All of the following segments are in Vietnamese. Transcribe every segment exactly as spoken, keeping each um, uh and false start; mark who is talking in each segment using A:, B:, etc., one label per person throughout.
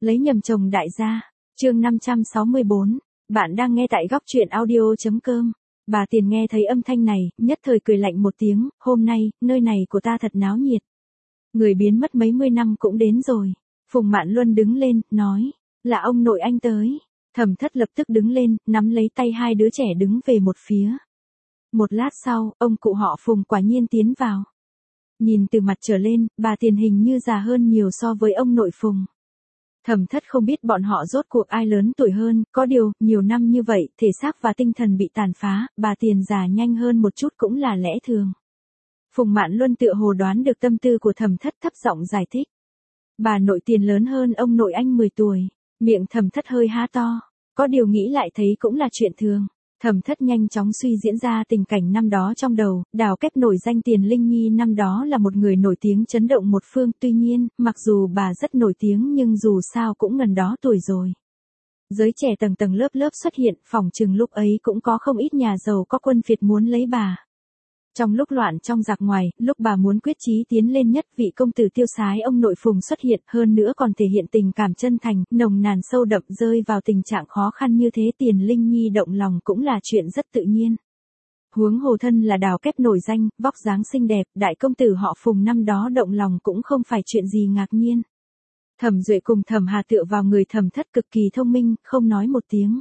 A: Lấy nhầm chồng đại gia. Chương năm trăm sáu mươi bốn. Bạn đang nghe tại góc truyện audio chấm com. Bà Tiền nghe thấy âm thanh này, nhất thời cười lạnh một tiếng, hôm nay, nơi này của ta thật náo nhiệt. Người biến mất mấy mươi năm cũng đến rồi. Phùng Mạn Luân đứng lên, nói, là ông nội anh tới. Thẩm Thất lập tức đứng lên, nắm lấy tay hai đứa trẻ đứng về một phía. Một lát sau, ông cụ họ Phùng quả nhiên tiến vào. Nhìn từ mặt trở lên, bà Tiền hình như già hơn nhiều so với ông nội Phùng. Thẩm Thất không biết bọn họ rốt cuộc ai lớn tuổi hơn, có điều, nhiều năm như vậy, thể xác và tinh thần bị tàn phá, bà Tiền già nhanh hơn một chút cũng là lẽ thường. Phùng Mạn Luân tựa hồ đoán được tâm tư của Thẩm Thất, thấp giọng giải thích. Bà nội Tiền lớn hơn ông nội anh mười tuổi, miệng Thẩm Thất hơi há to, có điều nghĩ lại thấy cũng là chuyện thường. Thẩm Thất nhanh chóng suy diễn ra tình cảnh năm đó trong đầu, Đào Kép nổi danh Tiền Linh Nhi năm đó là một người nổi tiếng chấn động một phương, tuy nhiên, mặc dù bà rất nổi tiếng nhưng dù sao cũng gần đó tuổi rồi. Giới trẻ tầng tầng lớp lớp xuất hiện, phỏng chừng lúc ấy cũng có không ít nhà giàu có quân phiệt muốn lấy bà. Trong lúc loạn trong giặc ngoài, lúc bà muốn quyết chí tiến lên nhất, vị công tử tiêu sái ông nội Phùng xuất hiện, hơn nữa còn thể hiện tình cảm chân thành, nồng nàn sâu đậm, rơi vào tình trạng khó khăn như thế, Tiền Linh Nhi động lòng cũng là chuyện rất tự nhiên. Huống hồ thân là Đào Kép nổi danh, vóc dáng xinh đẹp, đại công tử họ Phùng năm đó động lòng cũng không phải chuyện gì ngạc nhiên. Thẩm Duệ cùng Thẩm Hà tựa vào người Thẩm Thất cực kỳ thông minh, không nói một tiếng.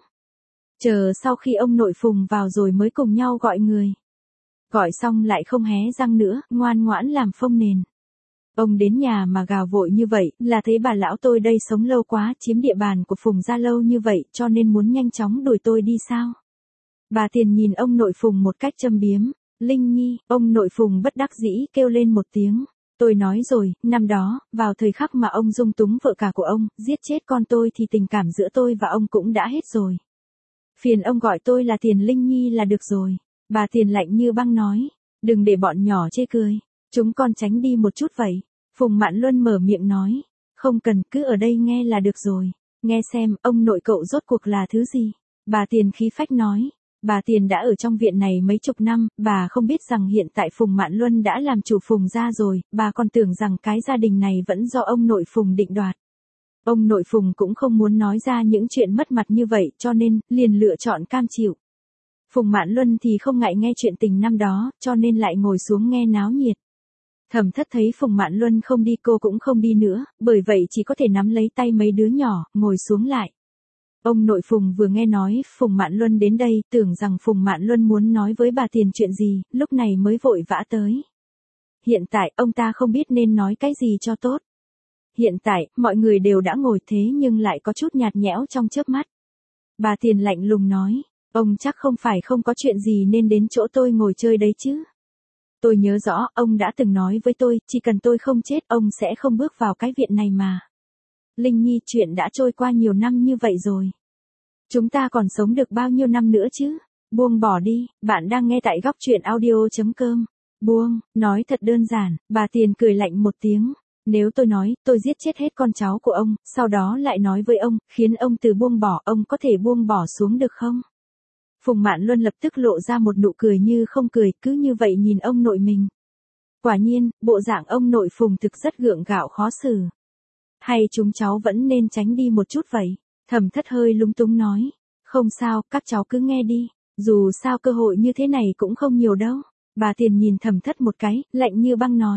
A: Chờ sau khi ông nội Phùng vào rồi mới cùng nhau gọi người. Gọi xong lại không hé răng nữa, ngoan ngoãn làm phông nền. Ông đến nhà mà gào vội như vậy, là thấy bà lão tôi đây sống lâu quá, chiếm địa bàn của Phùng gia lâu như vậy, cho nên muốn nhanh chóng đuổi tôi đi sao? Bà Tiền nhìn ông nội Phùng một cách châm biếm. Linh Nhi, ông nội Phùng bất đắc dĩ kêu lên một tiếng. Tôi nói rồi, năm đó, vào thời khắc mà ông dung túng vợ cả của ông, giết chết con tôi thì tình cảm giữa tôi và ông cũng đã hết rồi. Phiền ông gọi tôi là Tiền Linh Nhi là được rồi. Bà Tiền lạnh như băng nói, đừng để bọn nhỏ chê cười, chúng con tránh đi một chút vậy. Phùng Mạn Luân mở miệng nói, không cần, cứ ở đây nghe là được rồi, nghe xem, ông nội cậu rốt cuộc là thứ gì. Bà Tiền khí phách nói, bà Tiền đã ở trong viện này mấy chục năm, bà không biết rằng hiện tại Phùng Mạn Luân đã làm chủ Phùng gia rồi, bà còn tưởng rằng cái gia đình này vẫn do ông nội Phùng định đoạt. Ông nội Phùng cũng không muốn nói ra những chuyện mất mặt như vậy, cho nên, liền lựa chọn cam chịu. Phùng Mạn Luân thì không ngại nghe chuyện tình năm đó, cho nên lại ngồi xuống nghe náo nhiệt. Thẩm Thất thấy Phùng Mạn Luân không đi cô cũng không đi nữa, bởi vậy chỉ có thể nắm lấy tay mấy đứa nhỏ, ngồi xuống lại. Ông nội Phùng vừa nghe nói Phùng Mạn Luân đến đây, tưởng rằng Phùng Mạn Luân muốn nói với bà Tiền chuyện gì, lúc này mới vội vã tới. Hiện tại, ông ta không biết nên nói cái gì cho tốt. Hiện tại, mọi người đều đã ngồi thế nhưng lại có chút nhạt nhẽo trong chớp mắt. Bà Tiền lạnh lùng nói. Ông chắc không phải không có chuyện gì nên đến chỗ tôi ngồi chơi đấy chứ. Tôi nhớ rõ, ông đã từng nói với tôi, chỉ cần tôi không chết, ông sẽ không bước vào cái viện này mà. Linh Nhi, chuyện đã trôi qua nhiều năm như vậy rồi. Chúng ta còn sống được bao nhiêu năm nữa chứ? Buông bỏ đi, bạn đang nghe tại góc truyện audio chấm com. Buông, nói thật đơn giản, bà Tiền cười lạnh một tiếng. Nếu tôi nói, tôi giết chết hết con cháu của ông, sau đó lại nói với ông, khiến ông từ buông bỏ, ông có thể buông bỏ xuống được không? Phùng Mạn Luân lập tức lộ ra một nụ cười như không cười, cứ như vậy nhìn ông nội mình. Quả nhiên, bộ dạng ông nội Phùng thực rất gượng gạo khó xử. Hay chúng cháu vẫn nên tránh đi một chút vậy? Thẩm Thất hơi lúng túng nói. Không sao, các cháu cứ nghe đi. Dù sao cơ hội như thế này cũng không nhiều đâu. Bà Tiền nhìn Thẩm Thất một cái, lạnh như băng nói.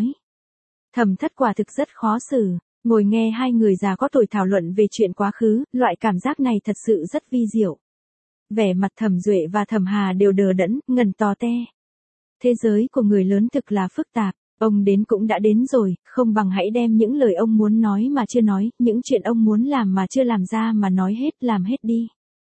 A: Thẩm Thất quả thực rất khó xử. Ngồi nghe hai người già có tuổi thảo luận về chuyện quá khứ, loại cảm giác này thật sự rất vi diệu. Vẻ mặt Thẩm Duệ và Thẩm Hà đều đờ đẫn, ngẩn tò te. Thế giới của người lớn thực là phức tạp, ông đến cũng đã đến rồi, không bằng hãy đem những lời ông muốn nói mà chưa nói, những chuyện ông muốn làm mà chưa làm ra mà nói hết, làm hết đi.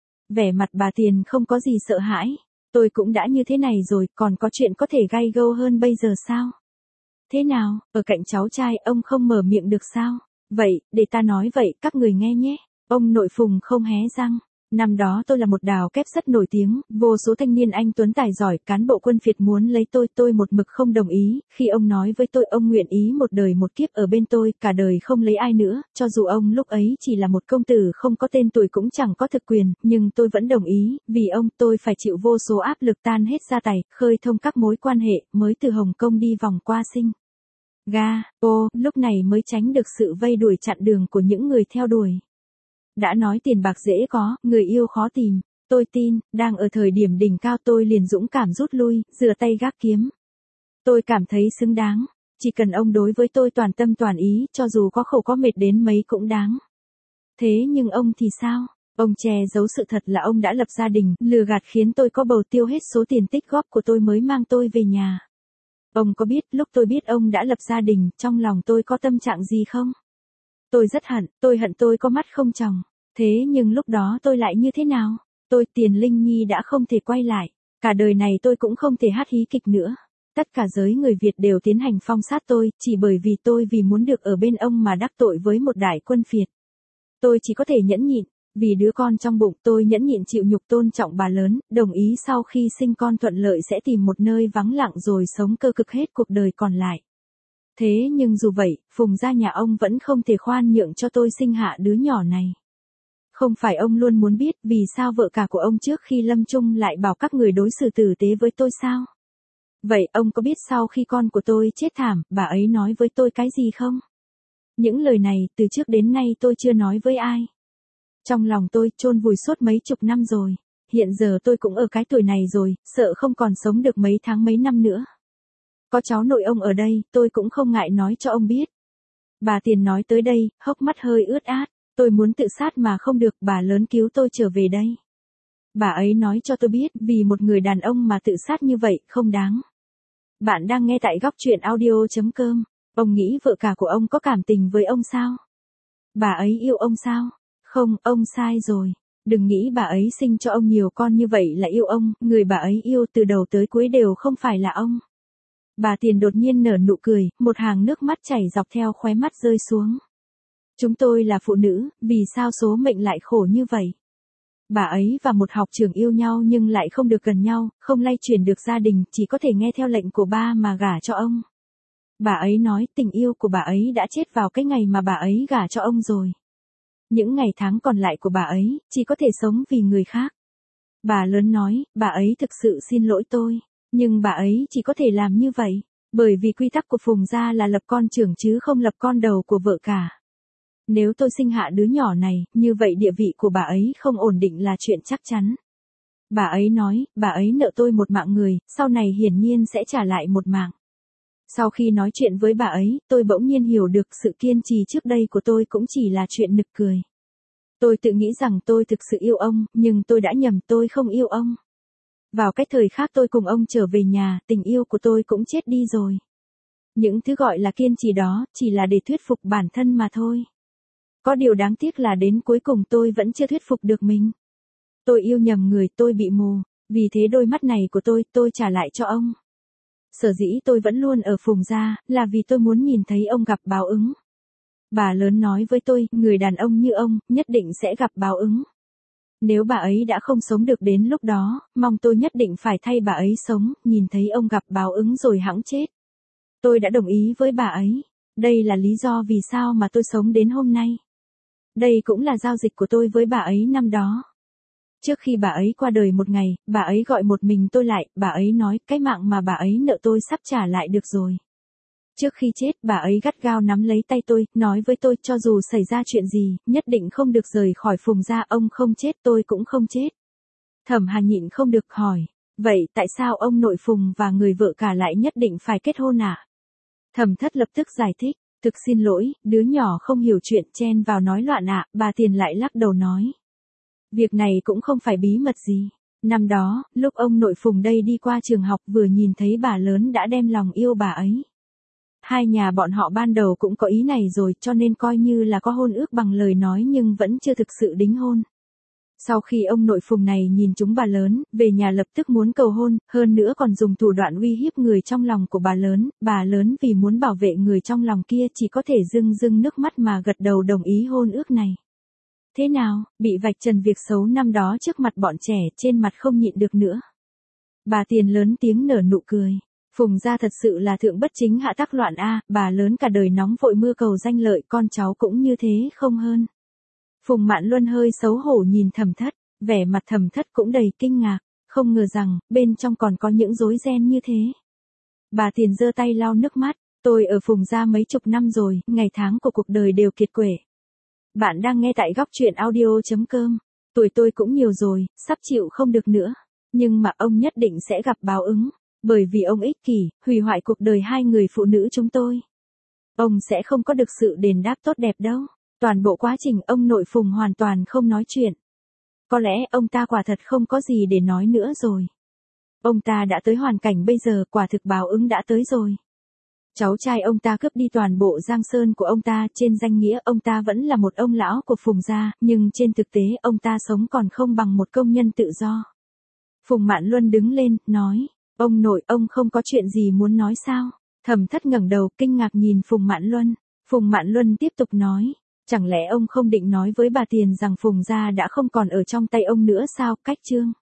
A: Vẻ mặt bà Tiền không có gì sợ hãi, tôi cũng đã như thế này rồi, còn có chuyện có thể gay gâu hơn bây giờ sao? Thế nào, ở cạnh cháu trai ông không mở miệng được sao? Vậy, để ta nói vậy, các người nghe nhé. Ông nội Phùng không hé răng. Năm đó tôi là một Đào Kép rất nổi tiếng, vô số thanh niên anh tuấn tài giỏi, cán bộ quân phiệt muốn lấy tôi, tôi một mực không đồng ý, khi ông nói với tôi ông nguyện ý một đời một kiếp ở bên tôi, cả đời không lấy ai nữa, cho dù ông lúc ấy chỉ là một công tử không có tên tuổi cũng chẳng có thực quyền, nhưng tôi vẫn đồng ý, vì ông tôi phải chịu vô số áp lực tan hết gia tài, khơi thông các mối quan hệ, mới từ Hồng Kông đi vòng qua Sinh Ga, ô, lúc này mới tránh được sự vây đuổi chặn đường của những người theo đuổi. Đã nói tiền bạc dễ có, người yêu khó tìm. Tôi tin, đang ở thời điểm đỉnh cao tôi liền dũng cảm rút lui, rửa tay gác kiếm. Tôi cảm thấy xứng đáng. Chỉ cần ông đối với tôi toàn tâm toàn ý, cho dù có khổ có mệt đến mấy cũng đáng. Thế nhưng ông thì sao? Ông che giấu sự thật là ông đã lập gia đình, lừa gạt khiến tôi có bầu tiêu hết số tiền tích góp của tôi mới mang tôi về nhà. Ông có biết lúc tôi biết ông đã lập gia đình, trong lòng tôi có tâm trạng gì không? Tôi rất hận, tôi hận tôi có mắt không tròng. Thế nhưng lúc đó tôi lại như thế nào? Tôi Tiền Linh Nhi đã không thể quay lại. Cả đời này tôi cũng không thể hát hí kịch nữa. Tất cả giới người Việt đều tiến hành phong sát tôi, chỉ bởi vì tôi vì muốn được ở bên ông mà đắc tội với một đại quân phiệt. Tôi chỉ có thể nhẫn nhịn, vì đứa con trong bụng tôi nhẫn nhịn chịu nhục tôn trọng bà lớn, đồng ý sau khi sinh con thuận lợi sẽ tìm một nơi vắng lặng rồi sống cơ cực hết cuộc đời còn lại. Thế nhưng dù vậy, Phùng gia nhà ông vẫn không thể khoan nhượng cho tôi sinh hạ đứa nhỏ này. Không phải ông luôn muốn biết vì sao vợ cả của ông trước khi lâm chung lại bảo các người đối xử tử tế với tôi sao? Vậy ông có biết sau khi con của tôi chết thảm, bà ấy nói với tôi cái gì không? Những lời này từ trước đến nay tôi chưa nói với ai. Trong lòng tôi chôn vùi suốt mấy chục năm rồi. Hiện giờ tôi cũng ở cái tuổi này rồi, sợ không còn sống được mấy tháng mấy năm nữa. Có cháu nội ông ở đây, tôi cũng không ngại nói cho ông biết. Bà Tiền nói tới đây, hốc mắt hơi ướt át. Tôi muốn tự sát mà không được, bà lớn cứu tôi trở về đây. Bà ấy nói cho tôi biết, vì một người đàn ông mà tự sát như vậy, không đáng. Bạn đang nghe tại góc truyện audio chấm com. Ông nghĩ vợ cả của ông có cảm tình với ông sao? Bà ấy yêu ông sao? Không, ông sai rồi. Đừng nghĩ bà ấy sinh cho ông nhiều con như vậy là yêu ông, người bà ấy yêu từ đầu tới cuối đều không phải là ông. Bà Tiền đột nhiên nở nụ cười, một hàng nước mắt chảy dọc theo khóe mắt rơi xuống. Chúng tôi là phụ nữ, vì sao số mệnh lại khổ như vậy? Bà ấy và một học trưởng yêu nhau nhưng lại không được gần nhau, không lay chuyển được gia đình, chỉ có thể nghe theo lệnh của ba mà gả cho ông. Bà ấy nói tình yêu của bà ấy đã chết vào cái ngày mà bà ấy gả cho ông rồi. Những ngày tháng còn lại của bà ấy, chỉ có thể sống vì người khác. Bà lớn nói, bà ấy thực sự xin lỗi tôi, nhưng bà ấy chỉ có thể làm như vậy, bởi vì quy tắc của Phùng gia là lập con trưởng chứ không lập con đầu của vợ cả. Nếu tôi sinh hạ đứa nhỏ này, như vậy địa vị của bà ấy không ổn định là chuyện chắc chắn. Bà ấy nói, bà ấy nợ tôi một mạng người, sau này hiển nhiên sẽ trả lại một mạng. Sau khi nói chuyện với bà ấy, tôi bỗng nhiên hiểu được sự kiên trì trước đây của tôi cũng chỉ là chuyện nực cười. Tôi tự nghĩ rằng tôi thực sự yêu ông, nhưng tôi đã nhầm, tôi không yêu ông. Vào cái thời khác tôi cùng ông trở về nhà, tình yêu của tôi cũng chết đi rồi. Những thứ gọi là kiên trì đó, chỉ là để thuyết phục bản thân mà thôi. Có điều đáng tiếc là đến cuối cùng tôi vẫn chưa thuyết phục được mình. Tôi yêu nhầm người, tôi bị mù, vì thế đôi mắt này của tôi, tôi trả lại cho ông. Sở dĩ tôi vẫn luôn ở Phùng gia, là vì tôi muốn nhìn thấy ông gặp báo ứng. Bà lớn nói với tôi, người đàn ông như ông, nhất định sẽ gặp báo ứng. Nếu bà ấy đã không sống được đến lúc đó, mong tôi nhất định phải thay bà ấy sống, nhìn thấy ông gặp báo ứng rồi hẵng chết. Tôi đã đồng ý với bà ấy. Đây là lý do vì sao mà tôi sống đến hôm nay. Đây cũng là giao dịch của tôi với bà ấy năm đó. Trước khi bà ấy qua đời một ngày, bà ấy gọi một mình tôi lại, bà ấy nói, cái mạng mà bà ấy nợ tôi sắp trả lại được rồi. Trước khi chết, bà ấy gắt gao nắm lấy tay tôi, nói với tôi, cho dù xảy ra chuyện gì, nhất định không được rời khỏi Phùng gia, ông không chết tôi cũng không chết. Thẩm Hà nhịn không được hỏi, vậy tại sao ông nội Phùng và người vợ cả lại nhất định phải kết hôn ạ? À? Thẩm Thất lập tức giải thích, thực xin lỗi, đứa nhỏ không hiểu chuyện, chen vào nói loạn ạ, à, bà Tiền lại lắc đầu nói. Việc này cũng không phải bí mật gì. Năm đó, lúc ông nội Phùng đây đi qua trường học vừa nhìn thấy bà lớn đã đem lòng yêu bà ấy. Hai nhà bọn họ ban đầu cũng có ý này rồi cho nên coi như là có hôn ước bằng lời nói nhưng vẫn chưa thực sự đính hôn. Sau khi ông nội Phùng này nhìn chúng bà lớn, về nhà lập tức muốn cầu hôn, hơn nữa còn dùng thủ đoạn uy hiếp người trong lòng của bà lớn, bà lớn vì muốn bảo vệ người trong lòng kia chỉ có thể rưng rưng nước mắt mà gật đầu đồng ý hôn ước này. Thế nào, bị vạch trần việc xấu năm đó trước mặt bọn trẻ, trên mặt không nhịn được nữa. Bà Tiền lớn tiếng nở nụ cười. Phùng gia thật sự là thượng bất chính hạ tắc loạn a, bà lớn cả đời nóng vội mưa cầu danh lợi, con cháu cũng như thế không hơn. Phùng Mạn Luân hơi xấu hổ nhìn Thẩm Thất, vẻ mặt Thẩm Thất cũng đầy kinh ngạc, không ngờ rằng bên trong còn có những rối ren như thế. Bà Tiền giơ tay lau nước mắt, tôi ở Phùng gia mấy chục năm rồi, ngày tháng của cuộc đời đều kiệt quệ. Bạn đang nghe tại góc truyện audio.com. Tuổi tôi cũng nhiều rồi, sắp chịu không được nữa. Nhưng mà ông nhất định sẽ gặp báo ứng. Bởi vì ông ích kỷ, hủy hoại cuộc đời hai người phụ nữ chúng tôi. Ông sẽ không có được sự đền đáp tốt đẹp đâu. Toàn bộ quá trình ông nội Phùng hoàn toàn không nói chuyện. Có lẽ ông ta quả thật không có gì để nói nữa rồi. Ông ta đã tới hoàn cảnh bây giờ, quả thực báo ứng đã tới rồi. Cháu trai ông ta cướp đi toàn bộ giang sơn của ông ta, trên danh nghĩa ông ta vẫn là một ông lão của Phùng gia, nhưng trên thực tế ông ta sống còn không bằng một công nhân tự do. Phùng Mạn Luân đứng lên, nói, ông nội, ông không có chuyện gì muốn nói sao? Thẩm Thất ngẩng đầu, kinh ngạc nhìn Phùng Mạn Luân. Phùng Mạn Luân tiếp tục nói, chẳng lẽ ông không định nói với bà Tiền rằng Phùng gia đã không còn ở trong tay ông nữa sao? Cách Trương